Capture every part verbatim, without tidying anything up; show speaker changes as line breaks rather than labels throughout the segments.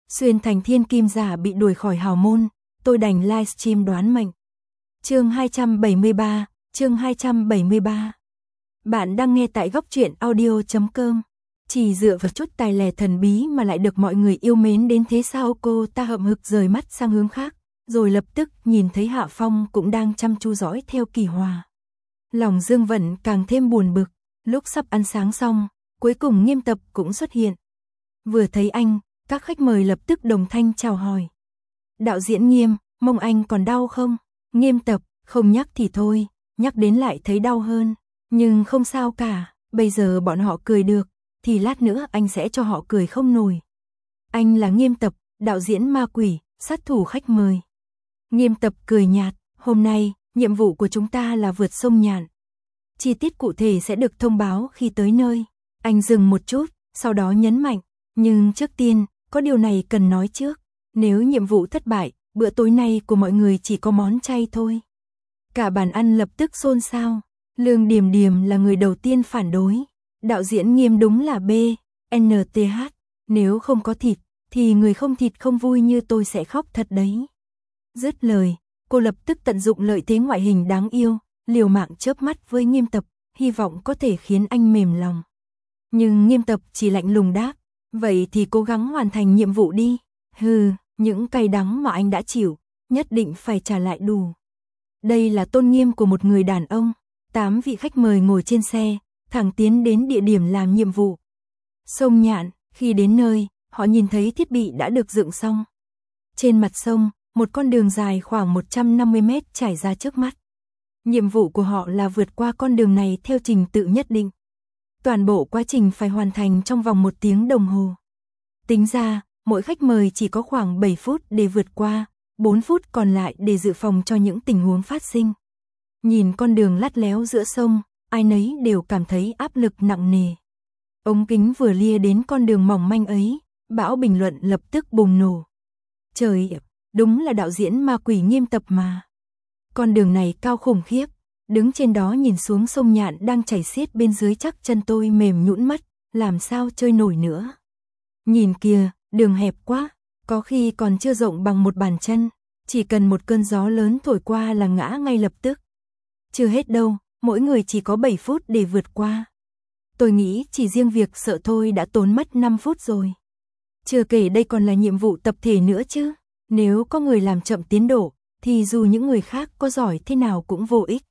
Xuyên thành thiên kim giả bị đuổi khỏi hào môn, tôi đành livestream đoán mệnh. Chương hai trăm bảy mươi ba, chương hai trăm bảy mươi ba. Bạn đang nghe tại góc truyện audio chấm com. Chỉ dựa vào chút tài lẻ thần bí mà lại được mọi người yêu mến đến thế sao? Cô ta hậm hực rời mắt sang hướng khác, rồi lập tức nhìn thấy Hạ Phong cũng đang chăm chú dõi theo Kỳ Hòa. Lòng Dương Vận càng thêm buồn bực, lúc sắp ăn sáng xong, cuối cùng Nghiêm Tập cũng xuất hiện. Vừa thấy anh, các khách mời lập tức đồng thanh chào hỏi. Đạo diễn Nghiêm, mông anh còn đau không? Nghiêm Tập, không nhắc thì thôi, nhắc đến lại thấy đau hơn. Nhưng không sao cả, bây giờ bọn họ cười được, thì lát nữa anh sẽ cho họ cười không nổi. Anh là Nghiêm Tập, đạo diễn ma quỷ, sát thủ khách mời. Nghiêm Tập cười nhạt, hôm nay, nhiệm vụ của chúng ta là vượt sông Nhạn. Chi tiết cụ thể sẽ được thông báo khi tới nơi. Anh dừng một chút, sau đó nhấn mạnh, nhưng trước tiên, có điều này cần nói trước. Nếu nhiệm vụ thất bại, bữa tối nay của mọi người chỉ có món chay thôi. Cả bàn ăn lập tức xôn xao. Lương Điềm Điềm là người đầu tiên phản đối. Đạo diễn Nghiêm đúng là B, N T H. Nếu không có thịt, thì người không thịt không vui như tôi sẽ khóc thật đấy. Dứt lời, cô lập tức tận dụng lợi thế ngoại hình đáng yêu, liều mạng chớp mắt với Nghiêm Tập, hy vọng có thể khiến anh mềm lòng. Nhưng Nghiêm Tập chỉ lạnh lùng đáp, vậy thì cố gắng hoàn thành nhiệm vụ đi. Hừ, những cay đắng mà anh đã chịu, nhất định phải trả lại đủ. Đây là tôn nghiêm của một người đàn ông. Tám vị khách mời ngồi trên xe, thẳng tiến đến địa điểm làm nhiệm vụ. Sông Nhạn, khi đến nơi, họ nhìn thấy thiết bị đã được dựng xong. Trên mặt sông, một con đường dài khoảng một trăm năm mươi mét trải ra trước mắt. Nhiệm vụ của họ là vượt qua con đường này theo trình tự nhất định. Toàn bộ quá trình phải hoàn thành trong vòng một tiếng đồng hồ. Tính ra, mỗi khách mời chỉ có khoảng bảy phút để vượt qua, bốn phút còn lại để dự phòng cho những tình huống phát sinh. Nhìn con đường lắt léo giữa sông, ai nấy đều cảm thấy áp lực nặng nề. Ống kính vừa lia đến con đường mỏng manh ấy, bão bình luận lập tức bùng nổ. Trời, đúng là đạo diễn ma quỷ Nghiêm Tập mà. Con đường này cao khủng khiếp, đứng trên đó nhìn xuống sông Nhạn đang chảy xiết bên dưới chắc chân tôi mềm nhũn mất, làm sao chơi nổi nữa. Nhìn kìa, đường hẹp quá, có khi còn chưa rộng bằng một bàn chân, chỉ cần một cơn gió lớn thổi qua là ngã ngay lập tức. Chưa hết đâu, mỗi người chỉ có bảy phút để vượt qua. Tôi nghĩ chỉ riêng việc sợ thôi đã tốn mất năm phút rồi. Chưa kể đây còn là nhiệm vụ tập thể nữa chứ. Nếu có người làm chậm tiến độ, thì dù những người khác có giỏi thế nào cũng vô ích.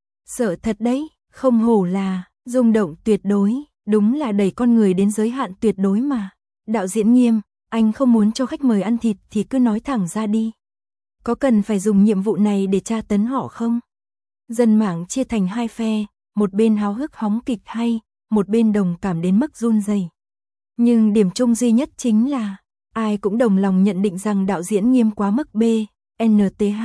Sợ thật đấy, không hổ là rung động tuyệt đối, đúng là đẩy con người đến giới hạn tuyệt đối mà. Đạo diễn Nghiêm, anh không muốn cho khách mời ăn thịt thì cứ nói thẳng ra đi. Có cần phải dùng nhiệm vụ này để tra tấn họ không? Dân mạng chia thành hai phe, một bên háo hức hóng kịch hay, một bên đồng cảm đến mức run rẩy. Nhưng điểm chung duy nhất chính là, ai cũng đồng lòng nhận định rằng đạo diễn Nghiêm quá mức B, N T H.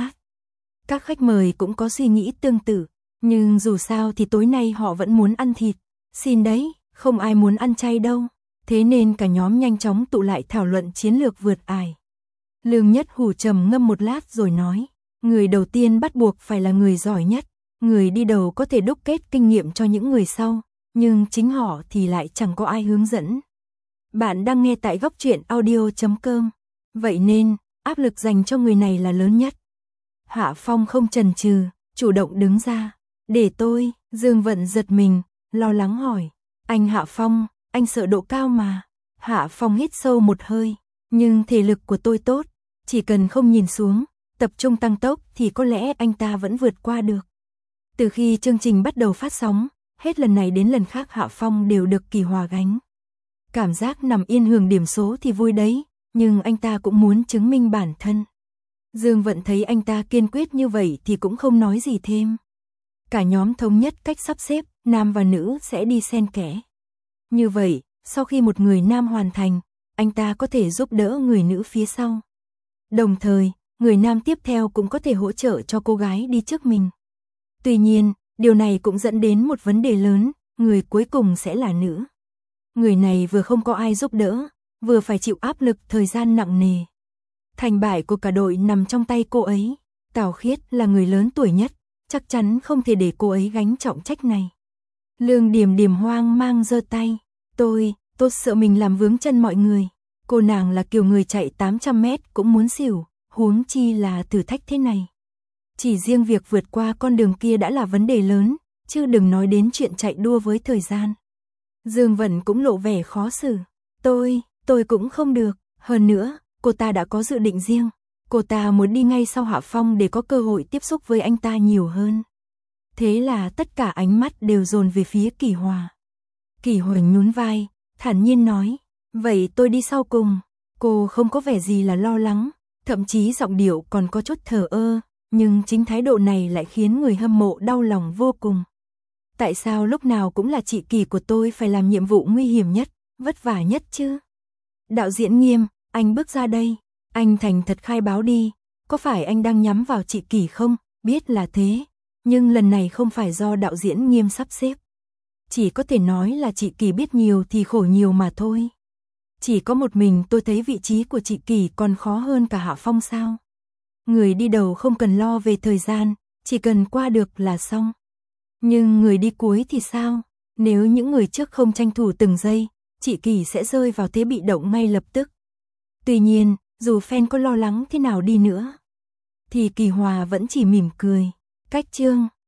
Các khách mời cũng có suy nghĩ tương tự, nhưng dù sao thì tối nay họ vẫn muốn ăn thịt. Xin đấy, không ai muốn ăn chay đâu. Thế nên cả nhóm nhanh chóng tụ lại thảo luận chiến lược vượt ải. Lương Nhất Hủ trầm ngâm một lát rồi nói, người đầu tiên bắt buộc phải là người giỏi nhất. Người đi đầu có thể đúc kết kinh nghiệm cho những người sau, nhưng chính họ thì lại chẳng có ai hướng dẫn. Bạn đang nghe tại góc truyện audio chấm com. Vậy nên, áp lực dành cho người này là lớn nhất. Hạ Phong không chần chừ, chủ động đứng ra. Để tôi, Dương Vận giật mình, lo lắng hỏi. Anh Hạ Phong, anh sợ độ cao mà. Hạ Phong hít sâu một hơi. Nhưng thể lực của tôi tốt, chỉ cần không nhìn xuống, tập trung tăng tốc thì có lẽ anh ta vẫn vượt qua được. Từ khi chương trình bắt đầu phát sóng, hết lần này đến lần khác Hạ Phong đều được Kỳ Hòa gánh. Cảm giác nằm yên hưởng điểm số thì vui đấy, nhưng anh ta cũng muốn chứng minh bản thân. Dương Vận thấy anh ta kiên quyết như vậy thì cũng không nói gì thêm. Cả nhóm thống nhất cách sắp xếp, nam và nữ sẽ đi xen kẽ. Như vậy, sau khi một người nam hoàn thành, anh ta có thể giúp đỡ người nữ phía sau. Đồng thời, người nam tiếp theo cũng có thể hỗ trợ cho cô gái đi trước mình. Tuy nhiên, điều này cũng dẫn đến một vấn đề lớn, người cuối cùng sẽ là nữ. Người này vừa không có ai giúp đỡ, vừa phải chịu áp lực thời gian nặng nề. Thành bại của cả đội nằm trong tay cô ấy. Tào Khiết là người lớn tuổi nhất, chắc chắn không thể để cô ấy gánh trọng trách này. Lương Điềm Điềm hoang mang giơ tay. Tôi, tôi sợ mình làm vướng chân mọi người. Cô nàng là kiểu người chạy tám trăm mét cũng muốn xỉu, huống chi là thử thách thế này. Chỉ riêng việc vượt qua con đường kia đã là vấn đề lớn, chứ đừng nói đến chuyện chạy đua với thời gian. Dương Vân cũng lộ vẻ khó xử. Tôi, tôi cũng không được. Hơn nữa, cô ta đã có dự định riêng. Cô ta muốn đi ngay sau Hạ Phong để có cơ hội tiếp xúc với anh ta nhiều hơn. Thế là tất cả ánh mắt đều dồn về phía Kỳ Hòa. Kỳ Hòa nhún vai, thản nhiên nói, vậy tôi đi sau cùng. Cô không có vẻ gì là lo lắng, thậm chí giọng điệu còn có chút thờ ơ, nhưng chính thái độ này lại khiến người hâm mộ đau lòng vô cùng. Tại sao lúc nào cũng là chị Kỳ của tôi phải làm nhiệm vụ nguy hiểm nhất, vất vả nhất chứ? Đạo diễn Nghiêm, anh bước ra đây, anh thành thật khai báo đi, có phải anh đang nhắm vào chị Kỳ không? Biết là thế, nhưng lần này không phải do đạo diễn Nghiêm sắp xếp. Chỉ có thể nói là chị Kỳ biết nhiều thì khổ nhiều mà thôi. Chỉ có một mình tôi thấy vị trí của chị Kỳ còn khó hơn cả Hạ Phong sao? Người đi đầu không cần lo về thời gian, chỉ cần qua được là xong. Nhưng người đi cuối thì sao? Nếu những người trước không tranh thủ từng giây, chị Kỳ sẽ rơi vào thế bị động ngay lập tức. Tuy nhiên, dù fan có lo lắng thế nào đi nữa, thì Kỳ Hòa vẫn chỉ mỉm cười. Cách chương